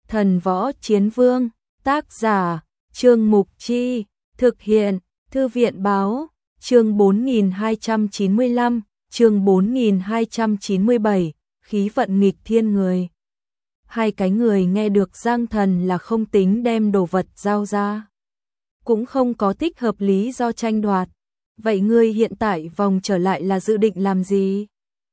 Thần Võ Chiến Vương, tác giả, Trương Mục Chi, thực hiện, Thư viện Báo, chương 4295, chương 4297, khí vận nghịch thiên người. Hai cái người nghe được Giang Thần là không tính đem đồ vật giao ra. Cũng không có thích hợp lý do tranh đoạt. Vậy ngươi hiện tại vòng trở lại là dự định làm gì?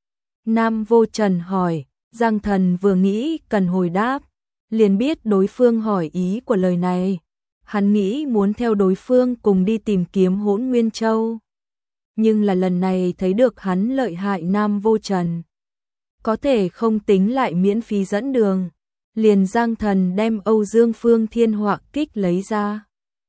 Nam Vô Trần hỏi, Giang Thần vừa nghĩ cần hồi đáp, liền biết đối phương hỏi ý của lời này. Hắn nghĩ muốn theo đối phương cùng đi tìm kiếm Hỗn Nguyên Châu. Nhưng là lần này thấy được hắn lợi hại Nam Vô Trần. Có thể không tính lại miễn phí dẫn đường. Liền Giang Thần đem Âu Dương Phương Thiên Họa Kích lấy ra.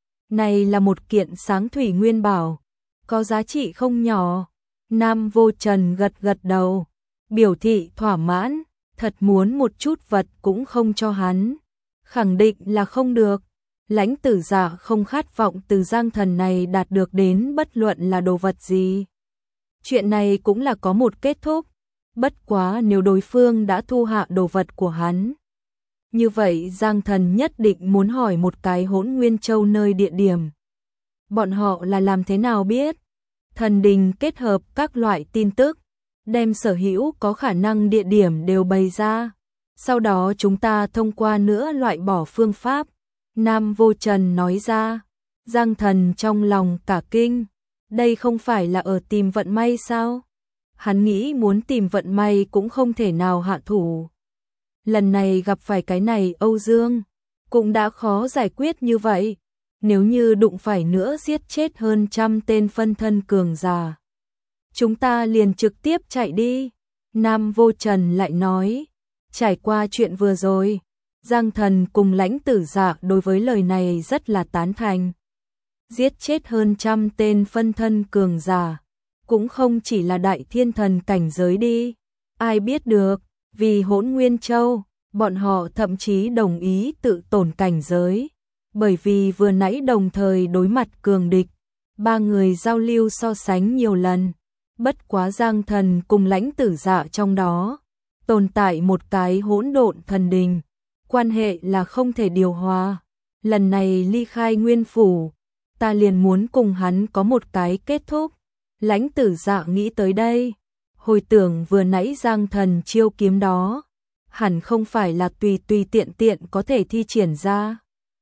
Này là một kiện sáng thủy nguyên bảo, có giá trị không nhỏ. Nam Vô Trần gật gật đầu, biểu thị thỏa mãn, thật muốn một chút vật cũng không cho hắn. Khẳng định là không được. Lãnh Tử Dạ không khát vọng từ Giang Thần này đạt được đến bất luận là đồ vật gì. Chuyện này cũng là có một kết thúc. Bất quá nếu đối phương đã thu hạ đồ vật của hắn, như vậy Giang Thần nhất định muốn hỏi một cái Hỗn Nguyên Châu nơi địa điểm. Bọn họ là làm thế nào biết? Thần đình kết hợp các loại tin tức, đem sở hữu có khả năng địa điểm đều bày ra. Sau đó chúng ta thông qua nữa loại bỏ phương pháp. Nam Vô Trần nói ra. Giang Thần trong lòng cả kinh. Đây không phải là ở tìm vận may sao? Hắn nghĩ muốn tìm vận may cũng không thể nào hạ thủ. Lần này gặp phải cái này Âu Dương, cũng đã khó giải quyết như vậy. Nếu như đụng phải nữa giết chết hơn 100 tên phân thân cường giả, chúng ta liền trực tiếp chạy đi. Nam Vô Trần lại nói, trải qua chuyện vừa rồi, Giang Thần cùng Lãnh Tử Dạ đối với lời này rất là tán thành. Giết chết hơn 100 tên phân thân cường giả, cũng không chỉ là đại thiên thần cảnh giới đi. Ai biết được, vì Hỗn Nguyên Châu, bọn họ thậm chí đồng ý tự tổn cảnh giới. Bởi vì vừa nãy đồng thời đối mặt cường địch, ba người giao lưu so sánh nhiều lần. Bất quá Giang Thần cùng Lãnh Tử Dạ trong đó tồn tại một cái hỗn độn thần đình, quan hệ là không thể điều hòa. Lần này ly khai Nguyên Phủ, ta liền muốn cùng hắn có một cái kết thúc. Lãnh Tử Dạ nghĩ tới đây, hồi tưởng vừa nãy Giang Thần chiêu kiếm đó, hẳn không phải là tùy tùy tiện tiện có thể thi triển ra.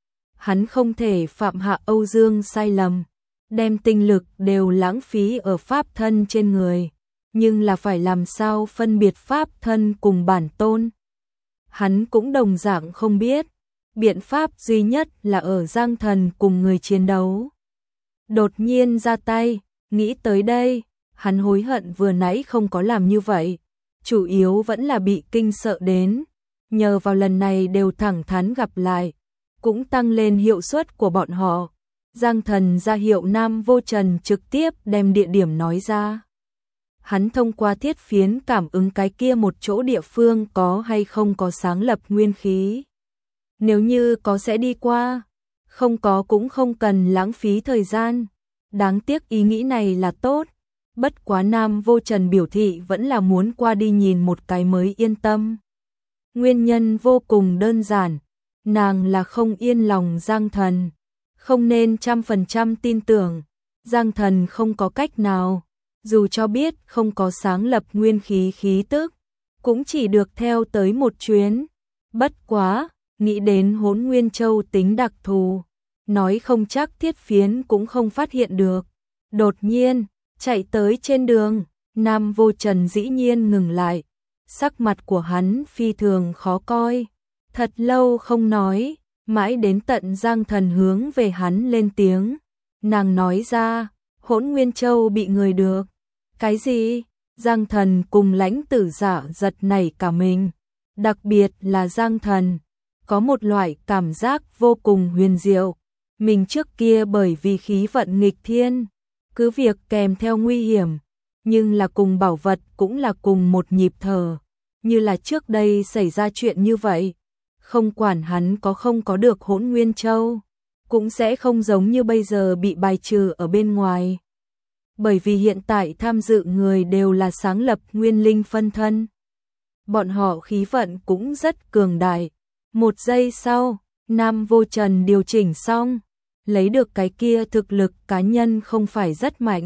Hắn không thể phạm hạ Âu Dương sai lầm, đem tinh lực đều lãng phí ở pháp thân trên người, nhưng là phải làm sao phân biệt pháp thân cùng bản tôn. Hắn cũng đồng dạng không biết, biện pháp duy nhất là ở Giang Thần cùng người chiến đấu. Đột nhiên ra tay, nghĩ tới đây, hắn hối hận vừa nãy không có làm như vậy, chủ yếu vẫn là bị kinh sợ đến, nhờ vào lần này đều thẳng thắn gặp lại, cũng tăng lên hiệu suất của bọn họ. Giang Thần ra hiệu Nam Vô Trần trực tiếp đem địa điểm nói ra. Hắn thông qua thiết phiến cảm ứng cái kia một chỗ địa phương có hay không có sáng lập nguyên khí. Nếu như có sẽ đi qua, không có cũng không cần lãng phí thời gian. Đáng tiếc ý nghĩ này là tốt. Bất quá Nam Vô Trần biểu thị vẫn là muốn qua đi nhìn một cái mới yên tâm. Nguyên nhân vô cùng đơn giản, nàng là không yên lòng Giang Thần, không nên 100% tin tưởng. Giang Thần không có cách nào, dù cho biết không có sáng lập nguyên khí khí tức, cũng chỉ được theo tới một chuyến. Bất quá, nghĩ đến Hỗn Nguyên Châu tính đặc thù, nói không chắc thiết phiến cũng không phát hiện được. Đột nhiên, chạy tới trên đường, Nam Vô Trần dĩ nhiên ngừng lại. Sắc mặt của hắn phi thường khó coi. Thật lâu không nói, mãi đến tận Giang Thần hướng về hắn lên tiếng. Nàng nói ra, Hỗn Nguyên Châu bị người được. Cái gì? Giang Thần cùng Lãnh Tử Dạ giật nảy cả mình. Đặc biệt là Giang Thần, có một loại cảm giác vô cùng huyền diệu. Mình trước kia bởi vì khí vận nghịch thiên, cứ việc kèm theo nguy hiểm, nhưng là cùng bảo vật cũng là cùng một nhịp thở. Như là trước đây xảy ra chuyện như vậy, không quản hắn có không có được Hỗn Nguyên Châu, cũng sẽ không giống như bây giờ bị bài trừ ở bên ngoài. Bởi vì hiện tại tham dự người đều là sáng lập nguyên linh phân thân. Bọn họ khí vận cũng rất cường đại, Một giây sau, Nam Vô Trần điều chỉnh xong, lấy được cái kia thực lực cá nhân không phải rất mạnh.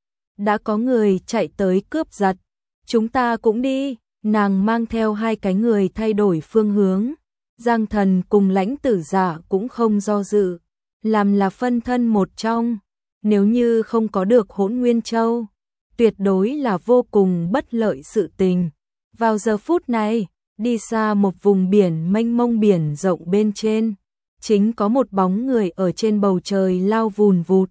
Đã có người chạy tới cướp giật, chúng ta cũng đi, nàng mang theo hai cái người thay đổi phương hướng. Giang Thần cùng Lãnh Tử Giả cũng không do dự, làm là phân thân một trong, nếu như không có được Hỗn Nguyên Châu, tuyệt đối là vô cùng bất lợi sự tình. Vào giờ phút này, đi xa một vùng biển mênh mông biển rộng bên trên, chính có một bóng người ở trên bầu trời lao vùn vụt.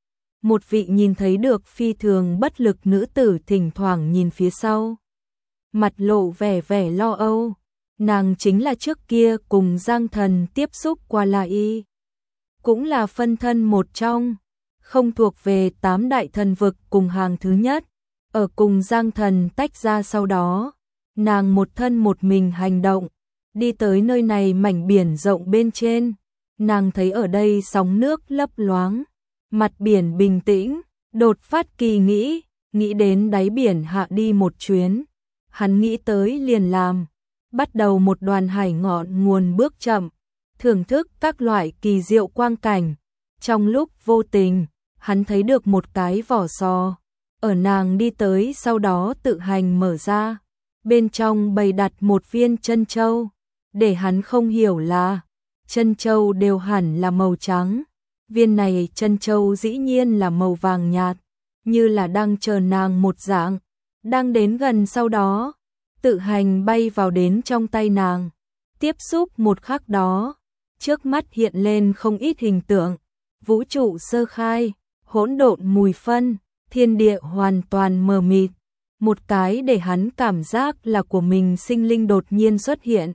Một vị nhìn thấy được phi thường bất lực nữ tử thỉnh thoảng nhìn phía sau, mặt lộ vẻ vẻ lo âu. Nàng chính là trước kia cùng Giang Thần tiếp xúc qua La Y, cũng là phân thân một trong, không thuộc về 8 đại thần vực cùng hàng thứ nhất. Ở cùng Giang Thần tách ra sau đó, nàng một thân một mình hành động, đi tới nơi này mảnh biển rộng bên trên. Nàng thấy ở đây sóng nước lấp loáng, mặt biển bình tĩnh, đột phát kỳ nghĩ đến đáy biển hạ đi một chuyến. Hắn nghĩ tới liền làm, bắt đầu một đoàn hải ngọn nguồn bước chậm, thưởng thức các loại kỳ diệu quang cảnh. Trong lúc vô tình, hắn thấy được một cái vỏ sò, ở nàng đi tới sau đó tự hành mở ra, bên trong bày đặt một viên chân châu, để hắn không hiểu là chân châu đều hẳn là màu trắng, viên này chân châu dĩ nhiên là màu vàng nhạt, như là đang chờ nàng một dạng. Đang đến gần sau đó, tự hành bay vào đến trong tay nàng. Tiếp xúc một khắc đó, trước mắt hiện lên không ít hình tượng, vũ trụ sơ khai, hỗn độn mùi phân, thiên địa hoàn toàn mờ mịt. Một cái để hắn cảm giác là của mình sinh linh đột nhiên xuất hiện,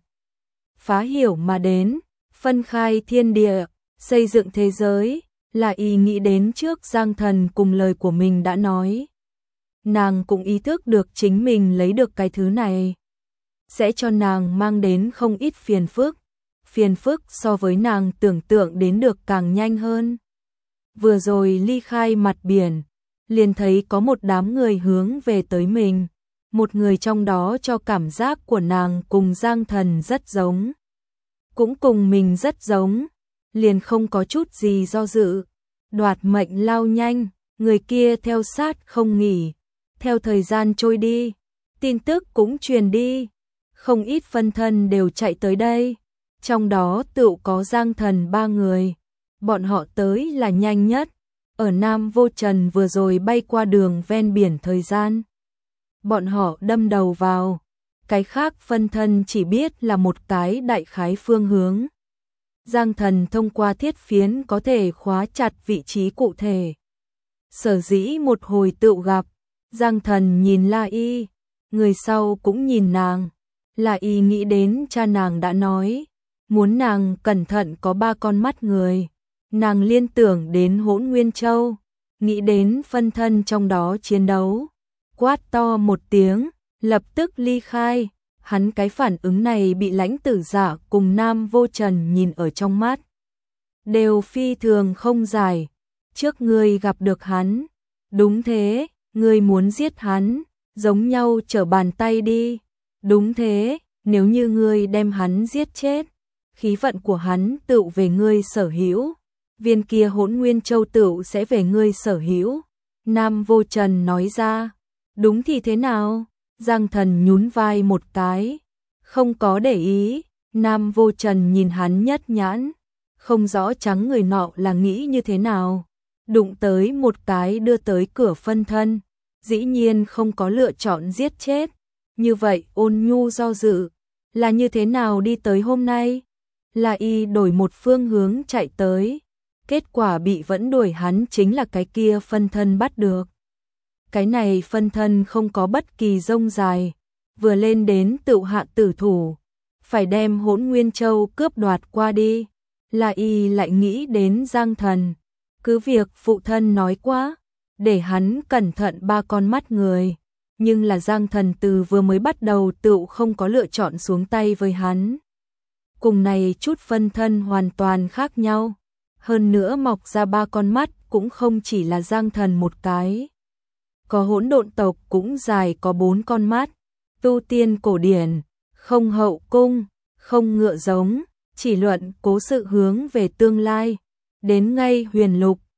phá hiểu mà đến, phân khai thiên địa, xây dựng thế giới, là ý nghĩ đến trước Giang Thần cùng lời của mình đã nói. Nàng cũng ý thức được chính mình lấy được cái thứ này sẽ cho nàng mang đến không ít phiền phức so với nàng tưởng tượng đến được càng nhanh hơn. Vừa rồi ly khai mặt biển, liền thấy có một đám người hướng về tới mình, một người trong đó cho cảm giác của nàng cùng Giang Thần rất giống, cũng cùng mình rất giống, liền không có chút gì do dự, đoạt mệnh lao nhanh, người kia theo sát không nghỉ. Theo thời gian trôi đi, tin tức cũng truyền đi, không ít phân thân đều chạy tới đây, trong đó tự có Giang Thần 3 người, bọn họ tới là nhanh nhất, ở Nam Vô Trần vừa rồi bay qua đường ven biển thời gian. Bọn họ đâm đầu vào, cái khác phân thân chỉ biết là một cái đại khái phương hướng. Giang Thần thông qua thiết phiến có thể khóa chặt vị trí cụ thể. Sở dĩ một hồi tự gặp, Giang Thần nhìn La Y, người sau cũng nhìn nàng. La Y nghĩ đến cha nàng đã nói, muốn nàng cẩn thận có 3 con mắt người. Nàng liên tưởng đến Hỗn Nguyên Châu, nghĩ đến phân thân trong đó chiến đấu. Quát to một tiếng, lập tức ly khai. Hắn cái phản ứng này bị Lãnh Tử Giả cùng Nam Vô Trần nhìn ở trong mắt, đều phi thường không giải. Trước ngươi gặp được hắn, đúng thế, ngươi muốn giết hắn, giống nhau trở bàn tay đi. Đúng thế, nếu như ngươi đem hắn giết chết, khí vận của hắn tựu về ngươi sở hữu, viên kia Hỗn Nguyên Châu tựu sẽ về ngươi sở hữu. Nam Vô Trần nói ra, đúng thì thế nào? Giang Thần nhún vai một cái, không có để ý. Nam Vô Trần nhìn hắn nhất nhãn, không rõ trắng người nọ là nghĩ như thế nào. Đụng tới một cái đưa tới cửa phân thân, dĩ nhiên không có lựa chọn giết chết. Như vậy Ôn Nhu do dự, là như thế nào đi tới hôm nay? La Y đổi một phương hướng chạy tới, kết quả bị vẫn đuổi hắn chính là cái kia phân thân bắt được. Cái này phân thân không có bất kỳ rông dài, vừa lên đến tự hạ tử thủ, phải đem Hỗn Nguyên Châu cướp đoạt qua đi. La Y lại nghĩ đến Giang Thần, cứ việc phụ thân nói quá, để hắn cẩn thận 3 con mắt người, nhưng là Giang Thần từ vừa mới bắt đầu tự không có lựa chọn xuống tay với hắn. Cùng này chút phân thân hoàn toàn khác nhau, hơn nữa mọc ra 3 con mắt cũng không chỉ là Giang Thần một cái. Có hỗn độn tộc cũng dài có 4 con mắt, tu tiên cổ điển, không hậu cung, không ngựa giống, chỉ luận cố sự hướng về tương lai. Đến ngay huyền lục,